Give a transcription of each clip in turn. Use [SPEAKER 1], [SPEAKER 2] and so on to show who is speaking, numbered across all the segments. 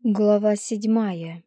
[SPEAKER 1] Глава 7.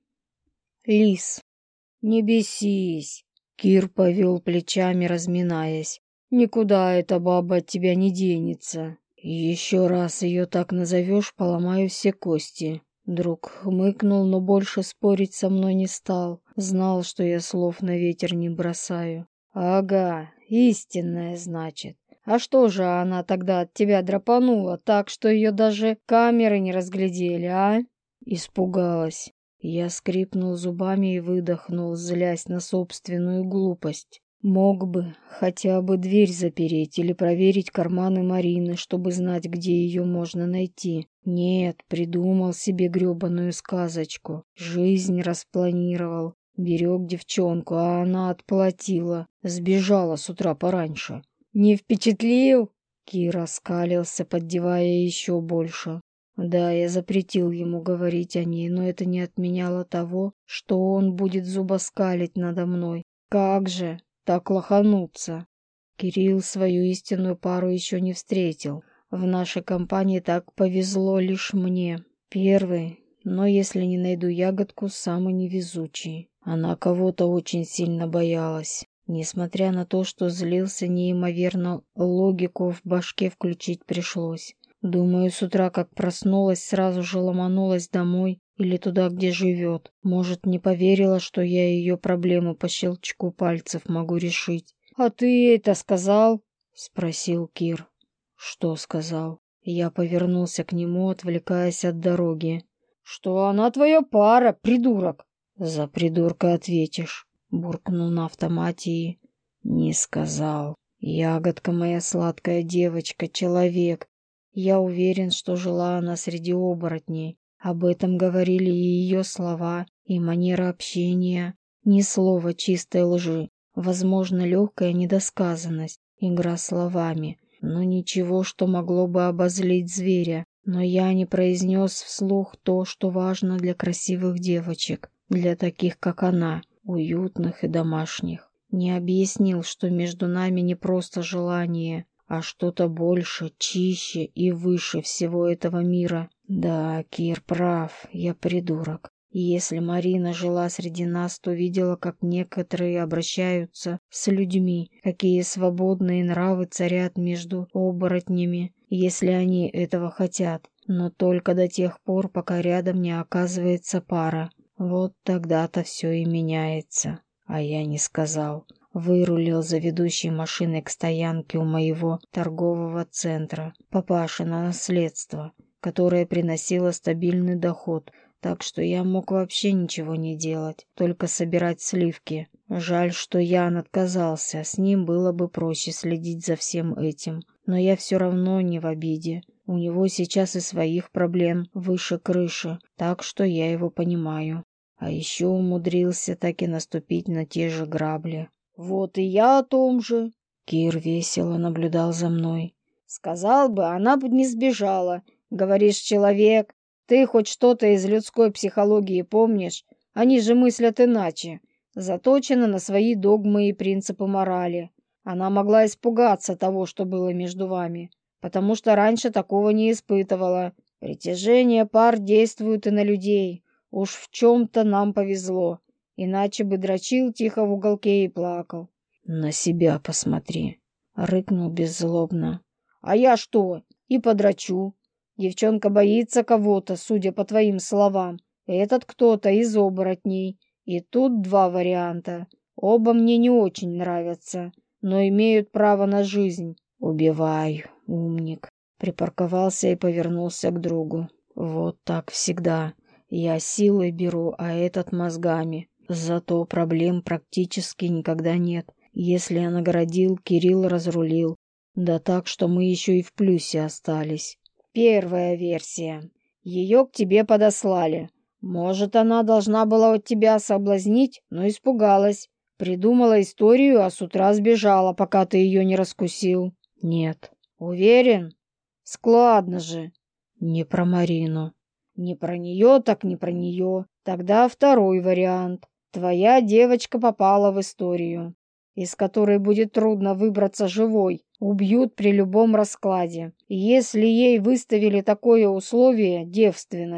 [SPEAKER 1] Лис. «Не бесись!» Кир повел плечами, разминаясь. «Никуда эта баба от тебя не денется. Еще раз ее так назовешь, поломаю все кости». Друг хмыкнул, но больше спорить со мной не стал. Знал, что я слов на ветер не бросаю. «Ага, истинная, значит. А что же она тогда от тебя драпанула так, что ее даже камеры не разглядели, а?» Испугалась. Я скрипнул зубами и выдохнул, злясь на собственную глупость. Мог бы хотя бы дверь запереть или проверить карманы Марины, чтобы знать, где ее можно найти. Нет, придумал себе гребаную сказочку. Жизнь распланировал. Берег девчонку, а она отплатила. Сбежала с утра пораньше. «Не впечатлил?» Кир оскалился, поддевая еще больше. Да, я запретил ему говорить о ней, но это не отменяло того, что он будет зубоскалить надо мной. Как же так лохануться? Кирилл свою истинную пару еще не встретил. В нашей компании так повезло лишь мне. Первый, но если не найду ягодку, самый невезучий. Она кого-то очень сильно боялась. Несмотря на то, что злился неимоверно, логику в башке включить пришлось. Думаю, с утра, как проснулась, сразу же ломанулась домой или туда, где живет. Может, не поверила, что я ее проблемы по щелчку пальцев могу решить. «А ты это сказал?» — спросил Кир. «Что сказал?» Я повернулся к нему, отвлекаясь от дороги. «Что она твоя пара, придурок!» «За придурка ответишь», — буркнул на автомате и... «Не сказал. Ягодка моя сладкая девочка, человек. Я уверен, что жила она среди оборотней. Об этом говорили и ее слова, и манера общения. Ни слова чистой лжи. Возможно, легкая недосказанность, игра словами. Но ничего, что могло бы обозлить зверя. Но я не произнес вслух то, что важно для красивых девочек, для таких, как она, уютных и домашних. Не объяснил, что между нами не просто желание, а что-то больше, чище и выше всего этого мира. Да, Кир прав, я придурок. И если Марина жила среди нас, то видела, как некоторые обращаются с людьми, какие свободные нравы царят между оборотнями, если они этого хотят. Но только до тех пор, пока рядом не оказывается пара. Вот тогда-то все и меняется. А я не сказал. Вырулил за ведущей машиной к стоянке у моего торгового центра. Папашино наследство, которое приносило стабильный доход, так что я мог вообще ничего не делать, только собирать сливки. Жаль, что Ян отказался, с ним было бы проще следить за всем этим. Но я все равно не в обиде. У него сейчас и своих проблем выше крыши, так что я его понимаю. А еще умудрился так и наступить на те же грабли. «Вот и я о том же!» Кир весело наблюдал за мной. «Сказал бы, она бы не сбежала. Говоришь, человек, ты хоть что-то из людской психологии помнишь? Они же мыслят иначе. Заточены на свои догмы и принципы морали. Она могла испугаться того, что было между вами, потому что раньше такого не испытывала. Притяжение пар действует и на людей. Уж в чем-то нам повезло. Иначе бы дрочил тихо в уголке и плакал». «На себя посмотри», — рыкнул беззлобно. «А я что? И подрочу. Девчонка боится кого-то, судя по твоим словам. Этот кто-то из оборотней. И тут два варианта. Оба мне не очень нравятся, но имеют право на жизнь». «Убивай, умник». Припарковался и повернулся к другу. «Вот так всегда. Я силой беру, а этот мозгами. Зато проблем практически никогда нет. Если я наградил, Кирилл разрулил. Да так, что мы еще и в плюсе остались». «Первая версия. Ее к тебе подослали. Может, она должна была от тебя соблазнить, но испугалась. Придумала историю, а с утра сбежала, пока ты ее не раскусил». «Нет». «Уверен? Складно же». «Не про Марину». «Не про нее, так не про нее. Тогда второй вариант. Твоя девочка попала в историю, из которой будет трудно выбраться живой. Убьют при любом раскладе. И если ей выставили такое условие, девственность,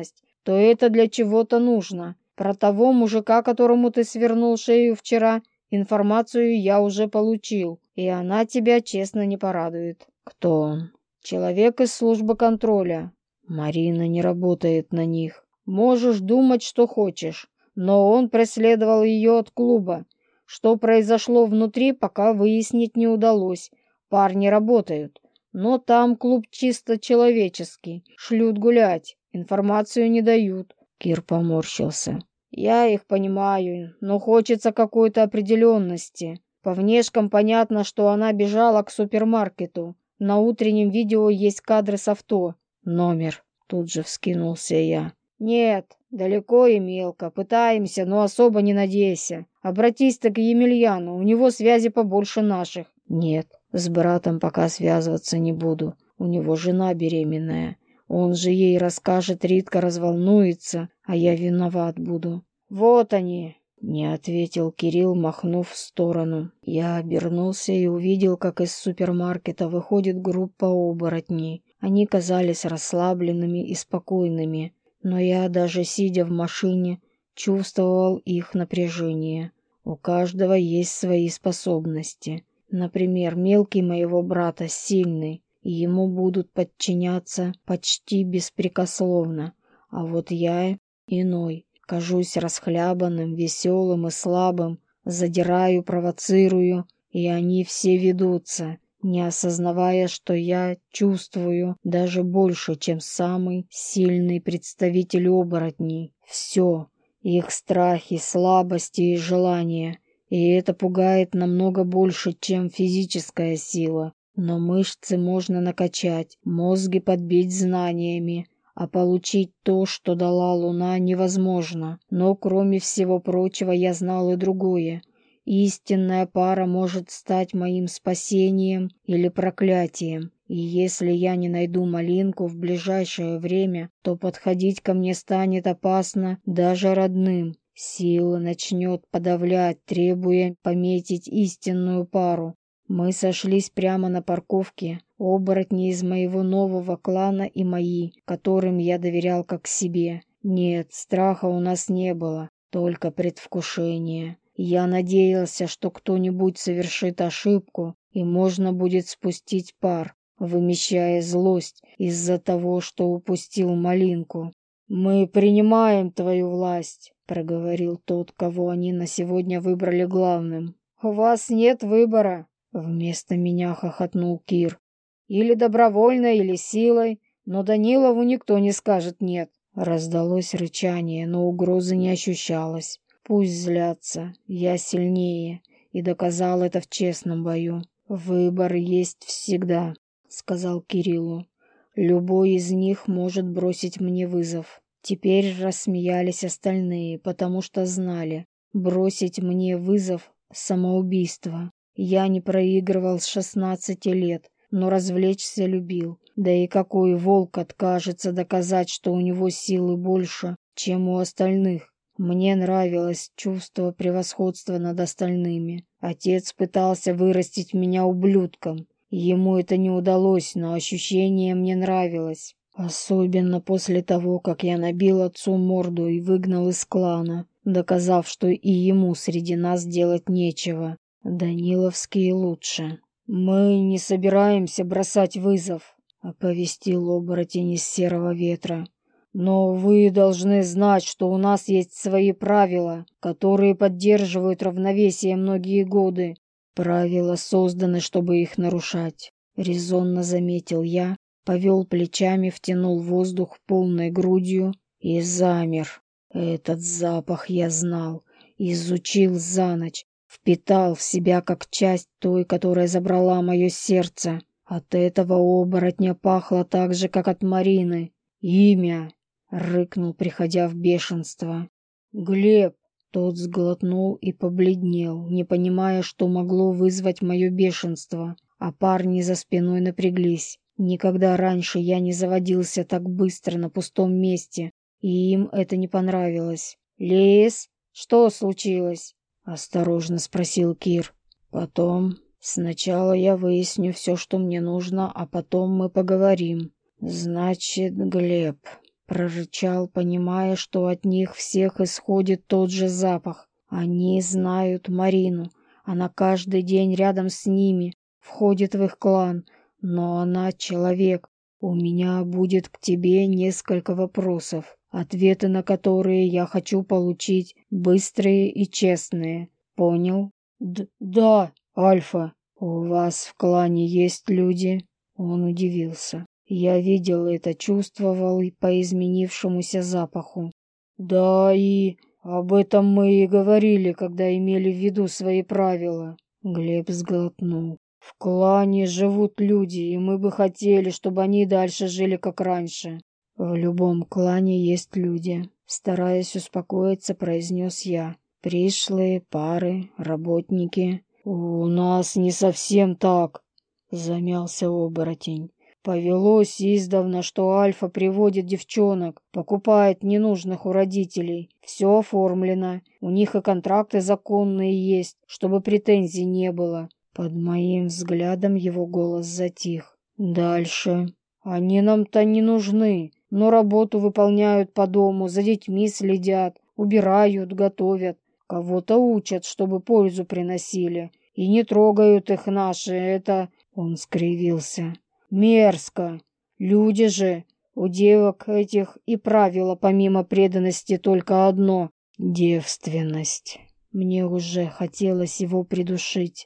[SPEAKER 1] то это для чего-то нужно. Про того мужика, которому ты свернул шею вчера, информацию я уже получил, и она тебя честно не порадует. Кто он? Человек из службы контроля. Марина не работает на них. Можешь думать, что хочешь, но он преследовал ее от клуба. Что произошло внутри, пока выяснить не удалось. Парни работают, но там клуб чисто человеческий. Шлют гулять, информацию не дают. Кир поморщился. Я их понимаю, но хочется какой-то определенности. По внешкам понятно, что она бежала к супермаркету. На утреннем видео есть кадры с авто. Номер. Тут же вскинулся я. Нет, далеко и мелко. Пытаемся, но особо не надейся. Обратись-то к Емельяну, у него связи побольше наших. Нет, с братом пока связываться не буду. У него жена беременная. Он же ей расскажет, Ритка разволнуется, а я виноват буду. Вот они, не ответил Кирилл, махнув в сторону. Я обернулся и увидел, как из супермаркета выходит группа оборотней. Они казались расслабленными и спокойными, но я, даже сидя в машине, чувствовал их напряжение. У каждого есть свои способности. Например, мелкий моего брата сильный, и ему будут подчиняться почти беспрекословно. А вот я иной, кажусь расхлябанным, веселым и слабым, задираю, провоцирую, и они все ведутся, не осознавая, что я чувствую даже больше, чем самый сильный представитель оборотней. Все, их страхи, слабости и желания. И это пугает намного больше, чем физическая сила. Но мышцы можно накачать, мозги подбить знаниями, а получить то, что дала Луна, невозможно. Но, кроме всего прочего, я знал и другое. Истинная пара может стать моим спасением или проклятием. И если я не найду малинку в ближайшее время, то подходить ко мне станет опасно даже родным. Сила начнет подавлять, требуя пометить истинную пару. Мы сошлись прямо на парковке. Оборотни из моего нового клана и мои, которым я доверял как себе. Нет, страха у нас не было, только предвкушение. Я надеялся, что кто-нибудь совершит ошибку, и можно будет спустить пар, вымещая злость из-за того, что упустил малинку. «Мы принимаем твою власть», — проговорил тот, кого они на сегодня выбрали главным. «У вас нет выбора», — вместо меня хохотнул Кир. «Или добровольно, или силой, но Данилову никто не скажет «нет». Раздалось рычание, но угрозы не ощущалось. Пусть злятся, я сильнее, и доказал это в честном бою. «Выбор есть всегда», — сказал Кириллу. «Любой из них может бросить мне вызов». Теперь рассмеялись остальные, потому что знали. Бросить мне вызов — самоубийство. Я не проигрывал с 16 лет, но развлечься любил. Да и какой волк откажется доказать, что у него силы больше, чем у остальных? Мне нравилось чувство превосходства над остальными. Отец пытался вырастить меня ублюдком. Ему это не удалось, но ощущение мне нравилось. Особенно после того, как я набил отцу морду и выгнал из клана, доказав, что и ему среди нас делать нечего. Даниловские лучше. «Мы не собираемся бросать вызов», — оповестил оборотень из серого ветра. «Но вы должны знать, что у нас есть свои правила, которые поддерживают равновесие многие годы. Правила созданы, чтобы их нарушать», — резонно заметил я, повел плечами, втянул воздух полной грудью и замер. Этот запах я знал, изучил за ночь, впитал в себя как часть той, которая забрала мое сердце. От этого оборотня пахло так же, как от Марины. «Имя!» — рыкнул, приходя в бешенство. «Глеб!» — тот сглотнул и побледнел, не понимая, что могло вызвать мое бешенство, а парни за спиной напряглись. Никогда раньше я не заводился так быстро на пустом месте, и им это не понравилось. «Лис, что случилось?» — осторожно спросил Кир. «Потом. Сначала я выясню все, что мне нужно, а потом мы поговорим». «Значит, Глеб», — прорычал, понимая, что от них всех исходит тот же запах. Они знают Марину. Она каждый день рядом с ними, входит в их клан. Но она человек. У меня будет к тебе несколько вопросов, ответы на которые я хочу получить быстрые и честные. Понял? Да, Альфа. У вас в клане есть люди? Он удивился. Я видел это, чувствовал и по изменившемуся запаху. Да, и об этом мы и говорили, когда имели в виду свои правила. Глеб сглотнул. В клане живут люди, и мы бы хотели, чтобы они дальше жили как раньше. В любом клане есть люди. Стараясь успокоиться, произнес я. Пришлые, пары, работники. У нас не совсем так, замялся оборотень. Повелось издавна, что Альфа приводит девчонок, покупает ненужных у родителей. Все оформлено. У них и контракты законные есть, чтобы претензий не было. Под моим взглядом его голос затих. Дальше. Они нам-то не нужны, но работу выполняют по дому, за детьми следят, убирают, готовят. Кого-то учат, чтобы пользу приносили. И не трогают их наши, это... Он скривился. Мерзко. Люди же, у девок этих и правило помимо преданности только одно — девственность. Мне уже хотелось его придушить.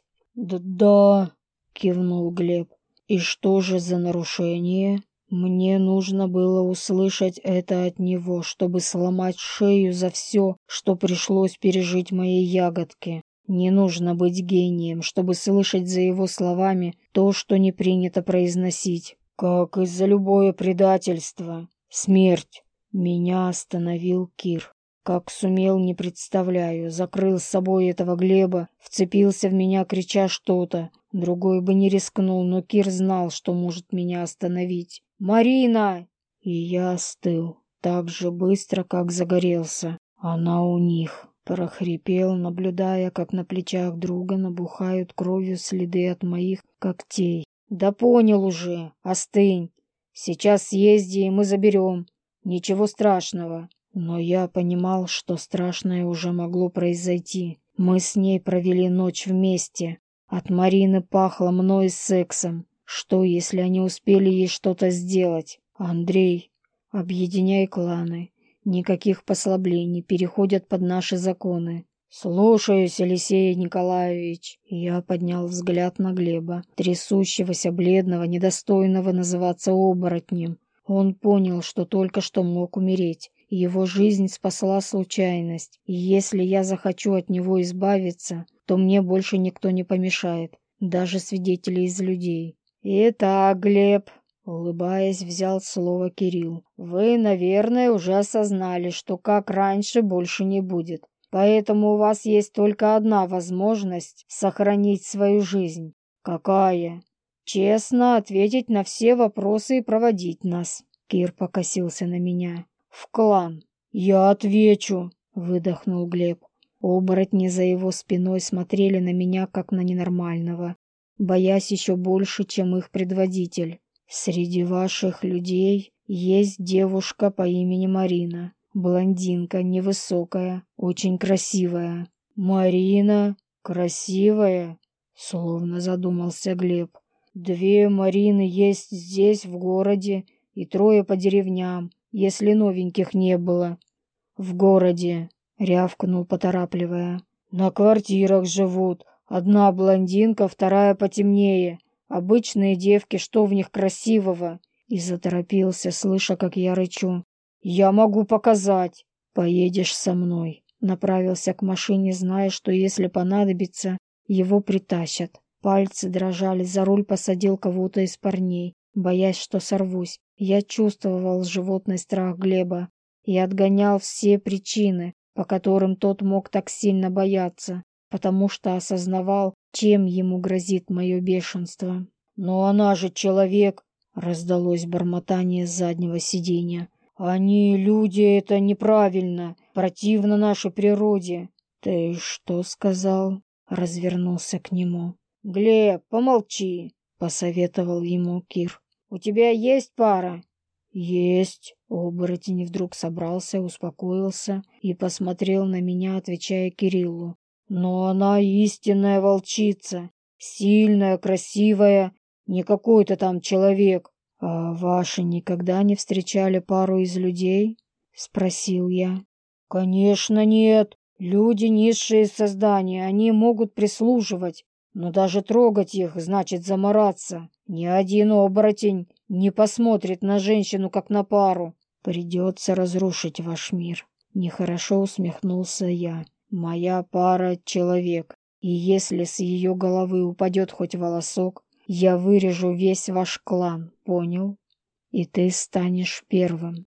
[SPEAKER 1] «Да», — кивнул Глеб. «И что же за нарушение?» Мне нужно было услышать это от него, чтобы сломать шею за все, что пришлось пережить моей ягодке. Не нужно быть гением, чтобы слышать за его словами то, что не принято произносить. Как и за любое предательство. Смерть. Меня остановил Кир. Как сумел, не представляю. Закрыл с собой этого Глеба, вцепился в меня, крича что-то. Другой бы не рискнул, но Кир знал, что может меня остановить. «Марина!» И я остыл, так же быстро, как загорелся. Она у них. Прохрипел, наблюдая, как на плечах друга набухают кровью следы от моих когтей. «Да понял уже. Остынь. Сейчас съезди, и мы заберем. Ничего страшного». Но я понимал, что страшное уже могло произойти. Мы с ней провели ночь вместе. От Марины пахло мной сексом. Что, если они успели ей что-то сделать? Андрей, объединяй кланы. Никаких послаблений, переходят под наши законы. Слушаюсь, Алексей Николаевич. Я поднял взгляд на Глеба, трясущегося, бледного, недостойного называться оборотнем. Он понял, что только что мог умереть. Его жизнь спасла случайность, и если я захочу от него избавиться, то мне больше никто не помешает, даже свидетели из людей. «Итак, Глеб», — улыбаясь, взял слово Кирилл, — «вы, наверное, уже осознали, что как раньше больше не будет. Поэтому у вас есть только одна возможность сохранить свою жизнь». «Какая?» «Честно ответить на все вопросы и проводить нас». Кир покосился на меня. «В клан». «Я отвечу», — выдохнул Глеб. Оборотни за его спиной смотрели на меня, как на ненормального, боясь еще больше, чем их предводитель. «Среди ваших людей есть девушка по имени Марина. Блондинка, невысокая, очень красивая». «Марина? Красивая?» — словно задумался Глеб. «Две Марины есть здесь, в городе, и трое по деревням, если новеньких не было». «В городе», — рявкнул, поторапливая. «На квартирах живут. Одна блондинка, вторая потемнее. Обычные девки, что в них красивого?» И заторопился, слыша, как я рычу. «Я могу показать». «Поедешь со мной». Направился к машине, зная, что если понадобится, его притащат. Пальцы дрожали, за руль посадил кого-то из парней, боясь, что сорвусь. Я чувствовал животный страх Глеба и отгонял все причины, по которым тот мог так сильно бояться, потому что осознавал, чем ему грозит мое бешенство. «Но она же человек!» — раздалось бормотание с заднего сиденья. «Они, люди, это неправильно, противно нашей природе». «Ты что сказал?» — развернулся к нему. «Глеб, помолчи», — посоветовал ему Кир. «У тебя есть пара?» Есть. Оборотень вдруг собрался, успокоился и посмотрел на меня, отвечая Кириллу. Но она истинная волчица, сильная, красивая, не какой-то там человек. А ваши никогда не встречали пару из людей? Спросил я. Конечно, нет. Люди низшие создания, они могут прислуживать, но даже трогать их значит замораться. Ни один оборотень не посмотрит на женщину, как на пару. Придется разрушить ваш мир. Нехорошо усмехнулся я. Моя пара — человек, и если с ее головы упадет хоть волосок, я вырежу весь ваш клан, понял? И ты станешь первым.